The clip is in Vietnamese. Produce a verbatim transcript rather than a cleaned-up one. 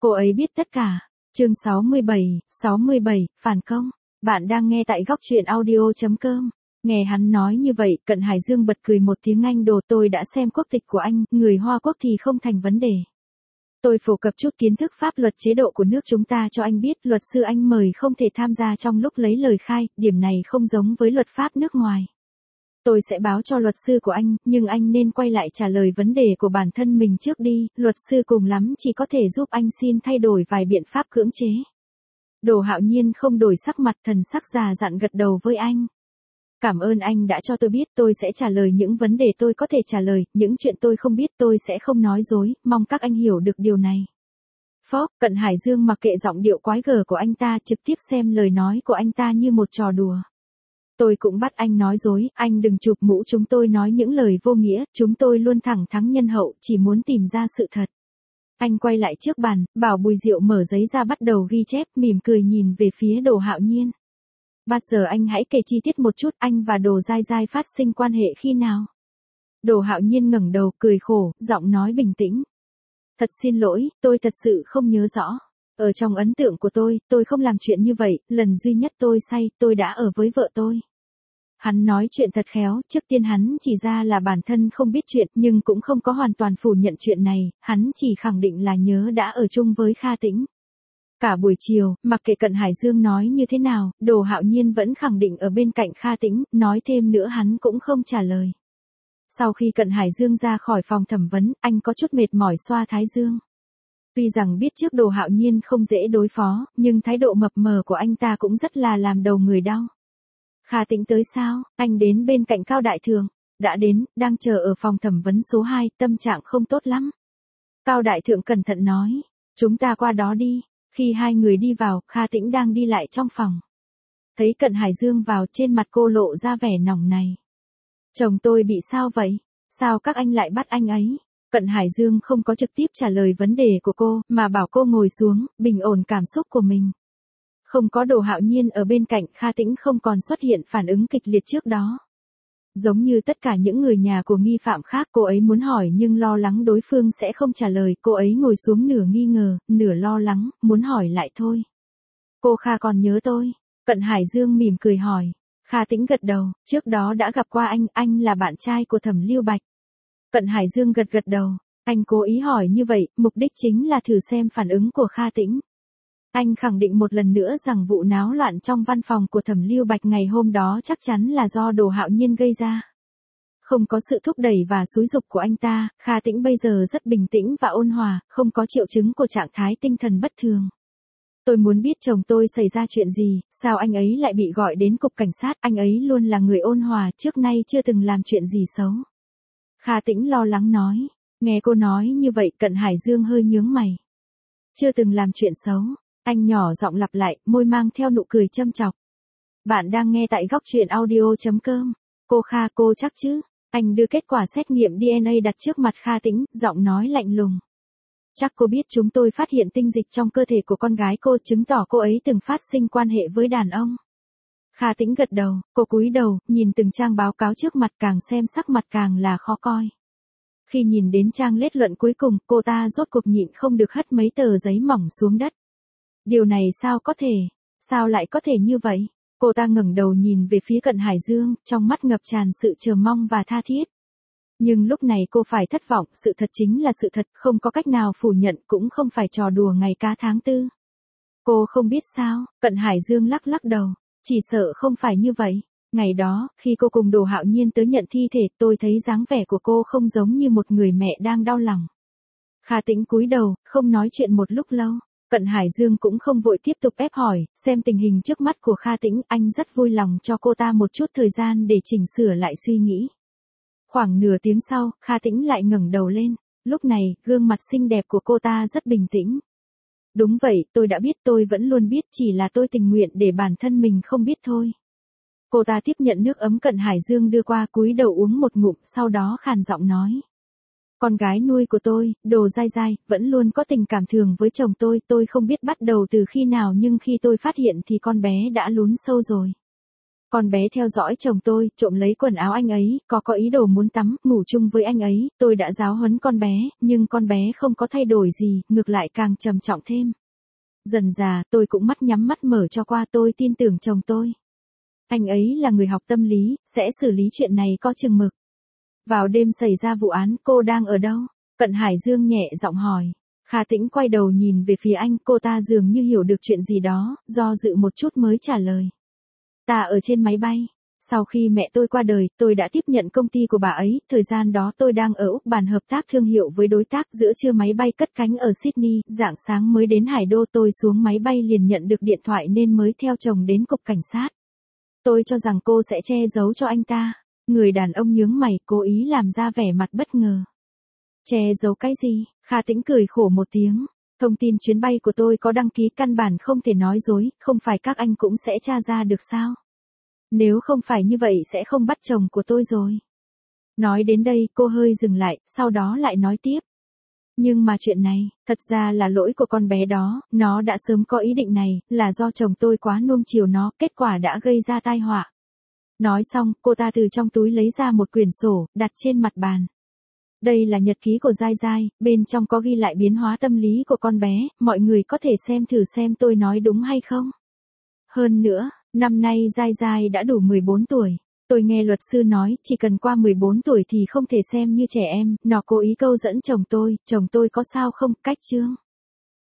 cô ấy biết tất cả. Chương sáu mươi bảy, sáu mươi bảy, phản công. Bạn đang nghe tại góc truyện audio chấm com. Nghe hắn nói như vậy, Cận Hải Dương bật cười một tiếng. Anh đồ, tôi đã xem quốc tịch của anh, người Hoa Quốc thì không thành vấn đề. Tôi phổ cập chút kiến thức pháp luật chế độ của nước chúng ta cho anh biết, luật sư anh mời không thể tham gia trong lúc lấy lời khai, điểm này không giống với luật pháp nước ngoài. Tôi sẽ báo cho luật sư của anh, nhưng anh nên quay lại trả lời vấn đề của bản thân mình trước đi, luật sư cùng lắm chỉ có thể giúp anh xin thay đổi vài biện pháp cưỡng chế. Đồ Hạo Nhiên không đổi sắc mặt, thần sắc già dặn gật đầu với anh. Cảm ơn anh đã cho tôi biết, tôi sẽ trả lời những vấn đề tôi có thể trả lời, những chuyện tôi không biết tôi sẽ không nói dối, mong các anh hiểu được điều này. Phó, Cận Hải Dương mặc kệ giọng điệu quái gở của anh ta, trực tiếp xem lời nói của anh ta như một trò đùa. Tôi cũng bắt anh nói dối, anh đừng chụp mũ chúng tôi nói những lời vô nghĩa, chúng tôi luôn thẳng thắn nhân hậu, chỉ muốn tìm ra sự thật. Anh quay lại trước bàn, bảo Bùi Diệu mở giấy ra bắt đầu ghi chép, mỉm cười nhìn về phía Đồ Hạo Nhiên. Bây giờ anh hãy kể chi tiết một chút, anh và Đồ Giai Giai phát sinh quan hệ khi nào? Đồ Hạo Nhiên ngẩng đầu, cười khổ, giọng nói bình tĩnh. Thật xin lỗi, tôi thật sự không nhớ rõ. Ở trong ấn tượng của tôi, tôi không làm chuyện như vậy, lần duy nhất tôi say, tôi đã ở với vợ tôi. Hắn nói chuyện thật khéo, trước tiên hắn chỉ ra là bản thân không biết chuyện, nhưng cũng không có hoàn toàn phủ nhận chuyện này, hắn chỉ khẳng định là nhớ đã ở chung với Kha Tĩnh. Cả buổi chiều, mặc kệ Cận Hải Dương nói như thế nào, Đồ Hạo Nhiên vẫn khẳng định ở bên cạnh Kha Tĩnh, nói thêm nữa hắn cũng không trả lời. Sau khi Cận Hải Dương ra khỏi phòng thẩm vấn, anh có chút mệt mỏi xoa thái dương. Tuy rằng biết trước Đồ Hạo Nhiên không dễ đối phó, nhưng thái độ mập mờ của anh ta cũng rất là làm đầu người đau. Kha Tĩnh tới sao? Anh đến bên cạnh Cao Đại Thượng. Đã đến, đang chờ ở phòng thẩm vấn số hai, tâm trạng không tốt lắm. Cao Đại Thượng cẩn thận nói. Chúng ta qua đó đi. Khi hai người đi vào, Kha Tĩnh đang đi lại trong phòng. Thấy Cận Hải Dương vào, trên mặt cô lộ ra vẻ nóng này. Chồng tôi bị sao vậy? Sao các anh lại bắt anh ấy? Cận Hải Dương không có trực tiếp trả lời vấn đề của cô, mà bảo cô ngồi xuống, bình ổn cảm xúc của mình. Không có Đồ Hạo Nhiên ở bên cạnh, Kha Tĩnh không còn xuất hiện phản ứng kịch liệt trước đó. Giống như tất cả những người nhà của nghi phạm khác, cô ấy muốn hỏi nhưng lo lắng đối phương sẽ không trả lời, cô ấy ngồi xuống nửa nghi ngờ, nửa lo lắng, muốn hỏi lại thôi. Cô Kha còn nhớ tôi? Cận Hải Dương mỉm cười hỏi. Kha Tĩnh gật đầu, trước đó đã gặp qua anh, anh là bạn trai của Thẩm Lưu Bạch. Cận Hải Dương gật gật đầu, anh cố ý hỏi như vậy, mục đích chính là thử xem phản ứng của Kha Tĩnh. Anh khẳng định một lần nữa rằng vụ náo loạn trong văn phòng của Thẩm Lưu Bạch ngày hôm đó chắc chắn là do Đồ Hạo Nhiên gây ra. Không có sự thúc đẩy và xúi giục của anh ta, Kha Tĩnh bây giờ rất bình tĩnh và ôn hòa, không có triệu chứng của trạng thái tinh thần bất thường. Tôi muốn biết chồng tôi xảy ra chuyện gì, sao anh ấy lại bị gọi đến cục cảnh sát, anh ấy luôn là người ôn hòa, trước nay chưa từng làm chuyện gì xấu. Kha Tĩnh lo lắng nói, nghe cô nói như vậy, Cận Hải Dương hơi nhướng mày. Chưa từng làm chuyện xấu. Anh nhỏ giọng lặp lại, môi mang theo nụ cười châm chọc. Bạn đang nghe tại góc truyện audio chấm com. Cô Kha, cô chắc chứ? Anh đưa kết quả xét nghiệm đê en a đặt trước mặt Kha Tĩnh, giọng nói lạnh lùng. Chắc cô biết chúng tôi phát hiện tinh dịch trong cơ thể của con gái cô, chứng tỏ cô ấy từng phát sinh quan hệ với đàn ông. Kha Tĩnh gật đầu, cô cúi đầu, nhìn từng trang báo cáo trước mặt, càng xem sắc mặt càng là khó coi. Khi nhìn đến trang lết luận cuối cùng, cô ta rốt cuộc nhịn không được hất mấy tờ giấy mỏng xuống đất. Điều này sao có thể? Sao lại có thể như vậy? Cô ta ngẩng đầu nhìn về phía Cận Hải Dương, trong mắt ngập tràn sự chờ mong và tha thiết. Nhưng lúc này cô phải thất vọng, sự thật chính là sự thật, không có cách nào phủ nhận, cũng không phải trò đùa ngày cá tháng tư. Cô không biết sao? Cận Hải Dương lắc lắc đầu, chỉ sợ không phải như vậy. Ngày đó, khi cô cùng Đồ Hạo Nhiên tới nhận thi thể, tôi thấy dáng vẻ của cô không giống như một người mẹ đang đau lòng. Kha Tĩnh cúi đầu, không nói chuyện một lúc lâu. Cận Hải Dương cũng không vội tiếp tục ép hỏi, xem tình hình trước mắt của Kha Tĩnh, anh rất vui lòng cho cô ta một chút thời gian để chỉnh sửa lại suy nghĩ. Khoảng nửa tiếng sau, Kha Tĩnh lại ngẩng đầu lên, lúc này, gương mặt xinh đẹp của cô ta rất bình tĩnh. Đúng vậy, tôi đã biết, tôi vẫn luôn biết, chỉ là tôi tình nguyện để bản thân mình không biết thôi. Cô ta tiếp nhận nước ấm Cận Hải Dương đưa qua, cúi đầu uống một ngụm, sau đó khàn giọng nói. Con gái nuôi của tôi, Đồ Giai Giai, vẫn luôn có tình cảm thường với chồng tôi, tôi không biết bắt đầu từ khi nào nhưng khi tôi phát hiện thì con bé đã lún sâu rồi. Con bé theo dõi chồng tôi, trộm lấy quần áo anh ấy, có có ý đồ muốn tắm, ngủ chung với anh ấy, tôi đã giáo huấn con bé, nhưng con bé không có thay đổi gì, ngược lại càng trầm trọng thêm. Dần dà, tôi cũng mắt nhắm mắt mở cho qua, tôi tin tưởng chồng tôi. Anh ấy là người học tâm lý, sẽ xử lý chuyện này có chừng mực. Vào đêm xảy ra vụ án, cô đang ở đâu? Cận Hải Dương nhẹ giọng hỏi. Kha Tĩnh quay đầu nhìn về phía anh, cô ta dường như hiểu được chuyện gì đó, do dự một chút mới trả lời. Ta ở trên máy bay. Sau khi mẹ tôi qua đời, tôi đã tiếp nhận công ty của bà ấy, thời gian đó tôi đang ở Úc bàn hợp tác thương hiệu với đối tác, giữa trưa máy bay cất cánh ở Sydney, rạng sáng mới đến Hải Đô, tôi xuống máy bay liền nhận được điện thoại nên mới theo chồng đến cục cảnh sát. Tôi cho rằng cô sẽ che giấu cho anh ta. Người đàn ông nhướng mày, cố ý làm ra vẻ mặt bất ngờ. Che giấu cái gì? Kha Tĩnh cười khổ một tiếng. Thông tin chuyến bay của tôi có đăng ký, căn bản không thể nói dối, không phải các anh cũng sẽ tra ra được sao? Nếu không phải như vậy sẽ không bắt chồng của tôi rồi. Nói đến đây cô hơi dừng lại, sau đó lại nói tiếp. Nhưng mà chuyện này, thật ra là lỗi của con bé đó, nó đã sớm có ý định này, là do chồng tôi quá nuông chiều nó, kết quả đã gây ra tai họa. Nói xong, cô ta từ trong túi lấy ra một quyển sổ, đặt trên mặt bàn. Đây là nhật ký của Giai Giai, bên trong có ghi lại biến hóa tâm lý của con bé, mọi người có thể xem thử xem tôi nói đúng hay không. Hơn nữa, năm nay Giai Giai đã đủ mười bốn tuổi. Tôi nghe luật sư nói, chỉ cần qua mười bốn tuổi thì không thể xem như trẻ em, nó cố ý câu dẫn chồng tôi, chồng tôi có sao không, cách chương.